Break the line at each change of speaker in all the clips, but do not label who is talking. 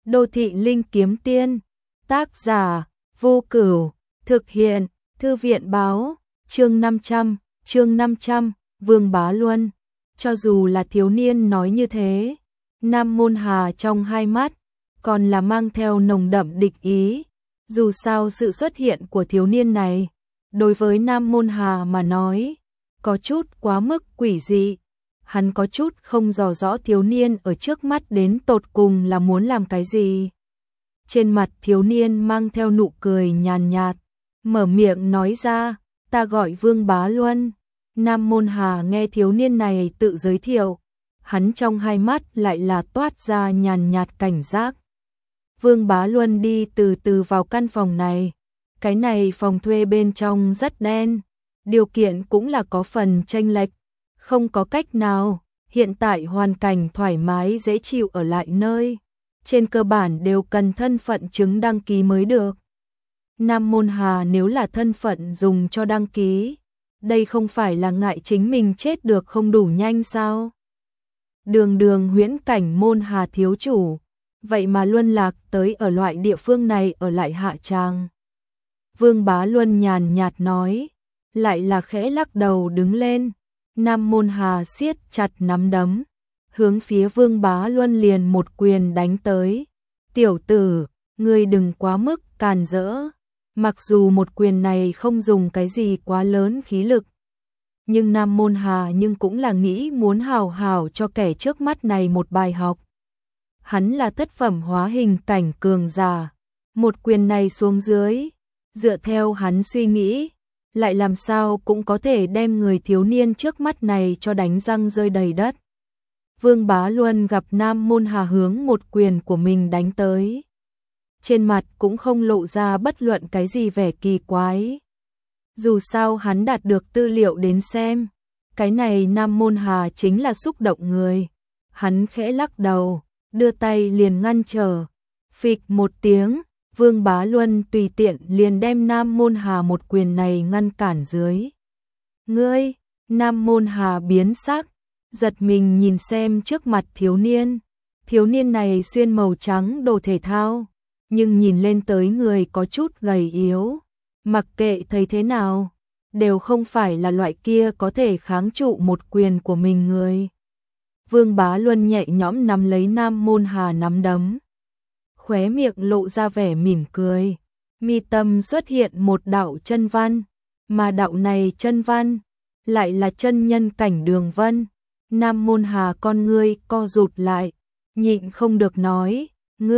Đô thị linh kiếm tiên, tác giả, Vô Cửu, thực hiện, Thư viện báo, chương 500, Vương Bá Luân. Cho dù là thiếu niên nói như thế, Nam Môn Hà trong hai mắt, còn là mang theo nồng đậm địch ý. Dù sao sự xuất hiện của thiếu niên này, đối với Nam Môn Hà mà nói, có chút quá mức quỷ dị. Hắn có chút không dò rõ thiếu niên ở trước mắt đến tột cùng là muốn làm cái gì. Trên mặt thiếu niên mang theo nụ cười nhàn nhạt, mở miệng nói ra, ta gọi Vương Bá Luân. Nam Môn Hà nghe thiếu niên này tự giới thiệu, hắn trong hai mắt lại là toát ra nhàn nhạt cảnh giác. Vương Bá Luân đi từ từ vào căn phòng này. Cái này phòng thuê bên trong rất đen, điều kiện cũng là có phần chênh lệch. Không có cách nào, hiện tại hoàn cảnh thoải mái dễ chịu ở lại nơi. Trên cơ bản đều cần thân phận chứng đăng ký mới được. Nam Môn Hà nếu là thân phận dùng cho đăng ký, đây không phải là ngại chính mình chết được không đủ nhanh sao? Đường huyễn cảnh Môn Hà thiếu chủ, vậy mà luân lạc tới ở loại địa phương này ở lại hạ tràng. Vương Bá Luân nhàn nhạt nói, lại là khẽ lắc đầu đứng lên. Nam Môn Hà siết chặt nắm đấm, hướng phía Vương Bá Luân liền một quyền đánh tới. Tiểu tử, ngươi đừng quá mức càn rỡ. Mặc dù một quyền này không dùng cái gì quá lớn khí lực, nhưng Nam Môn Hà cũng là nghĩ muốn hào hào cho kẻ trước mắt này một bài học. Hắn là thất phẩm hóa hình cảnh cường giả, một quyền này xuống dưới, dựa theo hắn suy nghĩ, lại làm sao cũng có thể đem người thiếu niên trước mắt này cho đánh răng rơi đầy đất. Vương Bá Luân gặp Nam Môn Hà hướng một quyền của mình đánh tới, trên mặt cũng không lộ ra bất luận cái gì vẻ kỳ quái. Dù sao hắn đạt được tư liệu đến xem, cái này Nam Môn Hà chính là xúc động người. Hắn khẽ lắc đầu, đưa tay liền ngăn trở. Phịch một tiếng, Vương Bá Luân tùy tiện liền đem Nam Môn Hà một quyền này ngăn cản dưới. Ngươi, Nam Môn Hà biến sắc, giật mình nhìn xem trước mặt thiếu niên. Thiếu niên này xuyên màu trắng đồ thể thao, nhưng nhìn lên tới người có chút gầy yếu. Mặc kệ thấy thế nào, đều không phải là loại kia có thể kháng trụ một quyền của mình người. Vương Bá Luân nhẹ nhõm nắm lấy Nam Môn Hà nắm đấm, khóe miệng lộ ra vẻ mỉm cười, mi tâm xuất hiện một đạo chân văn, mà đạo này chân văn lại là chân nhân cảnh Đường Vân. Nam Môn Hà con ngươi co rụt lại, nhịn không được nói,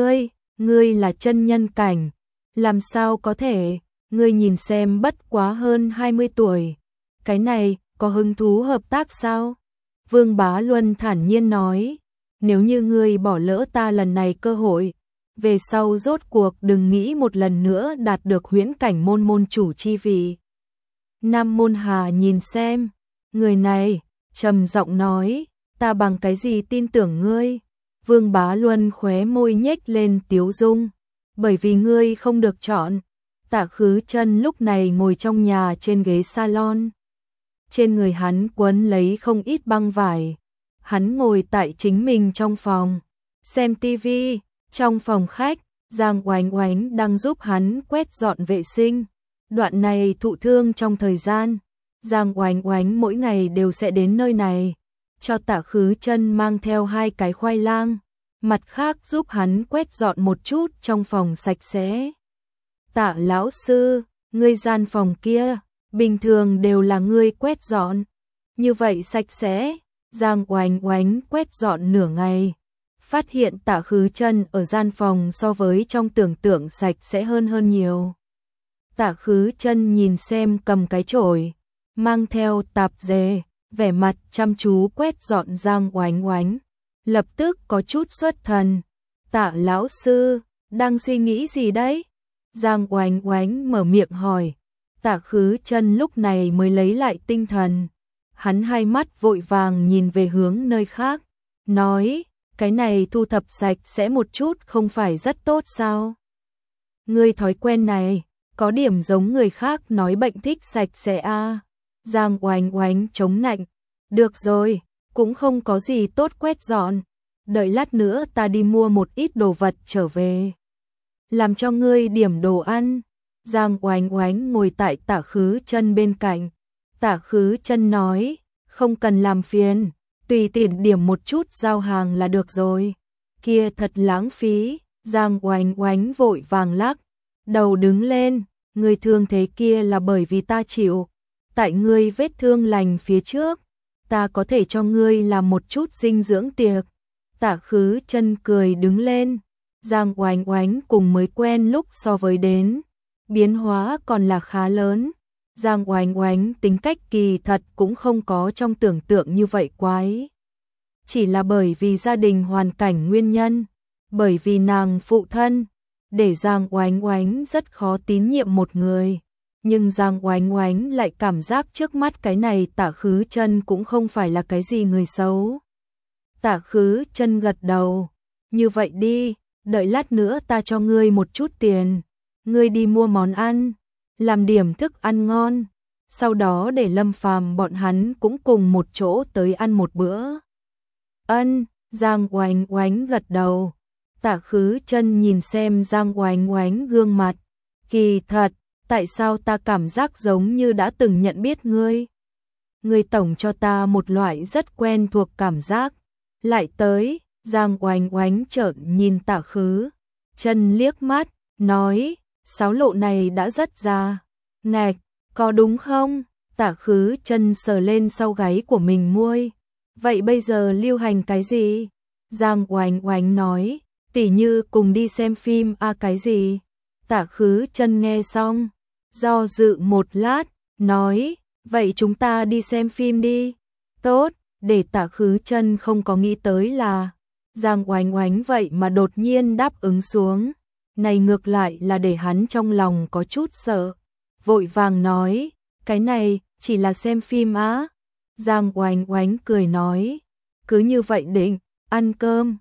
ngươi là chân nhân cảnh, làm sao có thể, ngươi nhìn xem bất quá hơn 20 tuổi, cái này có hứng thú hợp tác sao? Vương Bá Luân thản nhiên nói, nếu như ngươi bỏ lỡ ta lần này cơ hội, về sau rốt cuộc đừng nghĩ một lần nữa đạt được huyễn cảnh môn chủ chi vị. Nam Môn Hà nhìn xem, người này, trầm giọng nói, ta bằng cái gì tin tưởng ngươi? Vương Bá Luân khóe môi nhếch lên tiếu dung, bởi vì ngươi không được chọn. Tạ Khứ Chân lúc này ngồi trong nhà trên ghế salon. Trên người hắn quấn lấy không ít băng vải. Hắn ngồi tại chính mình trong phòng, xem tivi. Trong phòng khách, Giang Oánh Oánh đang giúp hắn quét dọn vệ sinh. Đoạn này thụ thương trong thời gian, Giang Oánh Oánh mỗi ngày đều sẽ đến nơi này, cho Tạ Khứ Chân mang theo 2 cái khoai lang, mặt khác giúp hắn quét dọn một chút trong phòng sạch sẽ. Tạ lão sư, ngươi gian phòng kia, bình thường đều là ngươi quét dọn, như vậy sạch sẽ. Giang Oánh Oánh quét dọn nửa ngày, phát hiện Tạ Khứ Chân ở gian phòng so với trong tưởng tượng sạch sẽ hơn nhiều. Tạ Khứ Chân nhìn xem cầm cái chổi, mang theo tạp dề, vẻ mặt chăm chú quét dọn Giang Oánh Oánh, lập tức có chút xuất thần. Tạ lão sư, đang suy nghĩ gì đấy? Giang Oánh Oánh mở miệng hỏi. Tạ Khứ Chân lúc này mới lấy lại tinh thần. Hắn hai mắt vội vàng nhìn về hướng nơi khác, nói, cái này thu thập sạch sẽ một chút không phải rất tốt sao? Ngươi thói quen này, có điểm giống người khác nói bệnh thích sạch sẽ à? Giang Oánh Oánh chống nạnh, được rồi, cũng không có gì tốt quét dọn. đợi lát nữa ta đi mua một ít đồ vật trở về. Làm cho ngươi điểm đồ ăn. Giang Oánh Oánh ngồi tại Tạ Khứ Chân bên cạnh. Tạ Khứ Chân nói, không cần làm phiền, tùy tiện điểm một chút giao hàng là được rồi. Kia thật lãng phí. Giang Oánh Oánh vội vàng lắc đầu đứng lên, ngươi thương thế kia là bởi vì ta chịu. Tại ngươi vết thương lành phía trước, ta có thể cho ngươi làm một chút dinh dưỡng tiệc. Tạ Khứ Chân cười đứng lên. Giang Oánh Oánh cùng mới quen lúc so với đến, biến hóa còn là khá lớn. Giang Oánh Oánh tính cách kỳ thật cũng không có trong tưởng tượng như vậy quái. Chỉ là bởi vì gia đình hoàn cảnh nguyên nhân, bởi vì nàng phụ thân, để Giang Oánh Oánh rất khó tín nhiệm một người. Nhưng Giang Oánh Oánh lại cảm giác trước mắt cái này Tạ Khứ Chân cũng không phải là cái gì người xấu. Tạ Khứ Chân gật đầu, như vậy đi, đợi lát nữa ta cho ngươi một chút tiền, ngươi đi mua món ăn, làm điểm thức ăn ngon, sau đó để Lâm Phàm bọn hắn cũng cùng một chỗ tới ăn một bữa. Ân, Giang Oánh Oánh gật đầu. Tạ Khứ Chân nhìn xem Giang Oánh Oánh gương mặt, kỳ thật, tại sao ta cảm giác giống như đã từng nhận biết ngươi? Ngươi tổng cho ta một loại rất quen thuộc cảm giác. Lại tới, Giang Oánh Oánh trợn nhìn Tạ Khứ Chân liếc mắt, nói, sáo lộ này đã rất già. Ngạch, có đúng không? Tạ Khứ Chân sờ lên sau gáy của mình môi. Vậy bây giờ lưu hành cái gì? Giang Oánh Oánh nói, tỉ như cùng đi xem phim cái gì? Tạ Khứ Chân nghe xong, do dự một lát, nói, vậy chúng ta đi xem phim đi. Tốt, để Tạ Khứ Chân không có nghĩ tới là Giang Oánh Oánh vậy mà đột nhiên đáp ứng xuống. Này ngược lại là để hắn trong lòng có chút sợ. Vội vàng nói, cái này chỉ là xem phim á. Giang Oánh Oánh cười nói, cứ như vậy định, ăn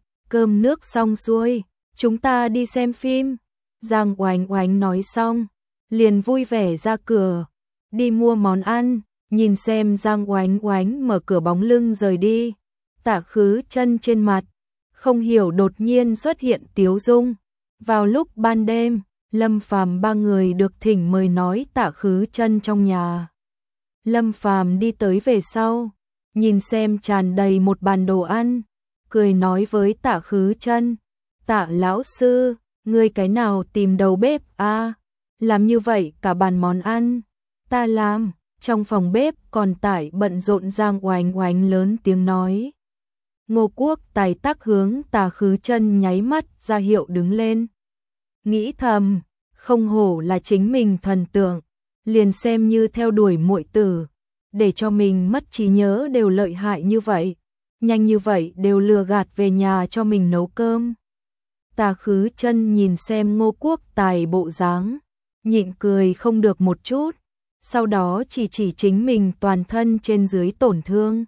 cơm nước xong xuôi, chúng ta đi xem phim. Giang Oánh Oánh nói xong, liền vui vẻ ra cửa, đi mua món ăn, nhìn xem Giang Oánh Oánh mở cửa bóng lưng rời đi. Tạ Khứ Chân trên mặt, không hiểu đột nhiên xuất hiện tiếu dung. Vào lúc ban đêm, Lâm Phàm ba người được thỉnh mời nói Tạ Khứ Chân trong nhà. Lâm Phàm đi tới về sau, nhìn xem tràn đầy một bàn đồ ăn, cười nói với Tạ Khứ Chân, Tạ lão sư, ngươi cái nào tìm đầu bếp a? Làm như vậy cả bàn món ăn, ta làm. Trong phòng bếp còn tải bận rộn. Giang Oánh Oánh lớn tiếng nói. Ngô Quốc Tài tắc hướng Tạ Khứ Chân nháy mắt ra hiệu đứng lên. Nghĩ thầm, không hổ là chính mình thần tượng, liền xem như theo đuổi muội tử, để cho mình mất trí nhớ đều lợi hại như vậy, nhanh như vậy đều lừa gạt về nhà cho mình nấu cơm. Tạ Khứ Chân nhìn xem Ngô Quốc Tài bộ dáng, nhịn cười không được một chút, sau đó chỉ chính mình toàn thân trên dưới tổn thương.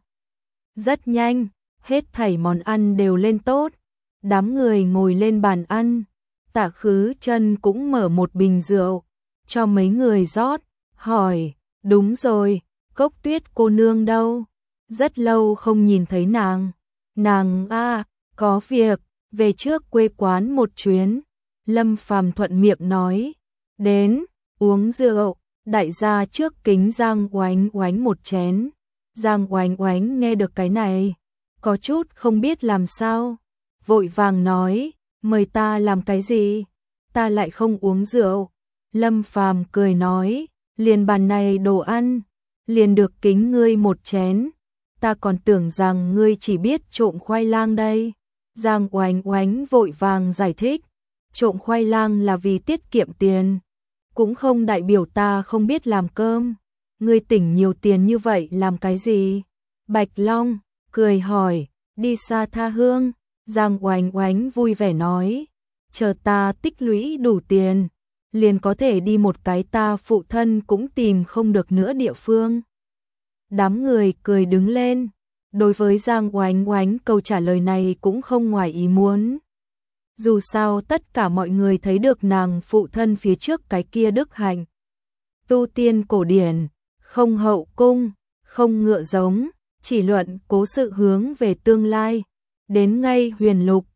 Rất nhanh, hết thảy món ăn đều lên tốt, đám người ngồi lên bàn ăn. Tạ Khứ Chân cũng mở một bình rượu, cho mấy người rót, hỏi, đúng rồi, Cốc Tuyết cô nương đâu? Rất lâu không nhìn thấy nàng. Nàng có việc, về trước quê quán một chuyến. Lâm Phàm thuận miệng nói, đến, uống rượu, đại gia trước kính Giang Oánh Oánh một chén. Giang Oánh Oánh nghe được cái này, có chút không biết làm sao, vội vàng nói, mời ta làm cái gì? Ta lại không uống rượu. Lâm Phàm cười nói, liền bàn này đồ ăn, liền được kính ngươi một chén. Ta còn tưởng rằng ngươi chỉ biết trộm khoai lang đây. Giang Oánh Oánh vội vàng giải thích, trộm khoai lang là vì tiết kiệm tiền, cũng không đại biểu ta không biết làm cơm. Ngươi tỉnh nhiều tiền như vậy làm cái gì? Bạch Long cười hỏi, đi xa tha hương. Giang Oánh Oánh vui vẻ nói, chờ ta tích lũy đủ tiền, liền có thể đi một cái ta phụ thân cũng tìm không được nữa địa phương. Đám người cười đứng lên, đối với Giang Oánh Oánh câu trả lời này cũng không ngoài ý muốn. Dù sao tất cả mọi người thấy được nàng phụ thân phía trước cái kia đức hạnh. Tu tiên cổ điển, không hậu cung, không ngựa giống, chỉ luận cố sự hướng về tương lai. đến ngay huyền lục,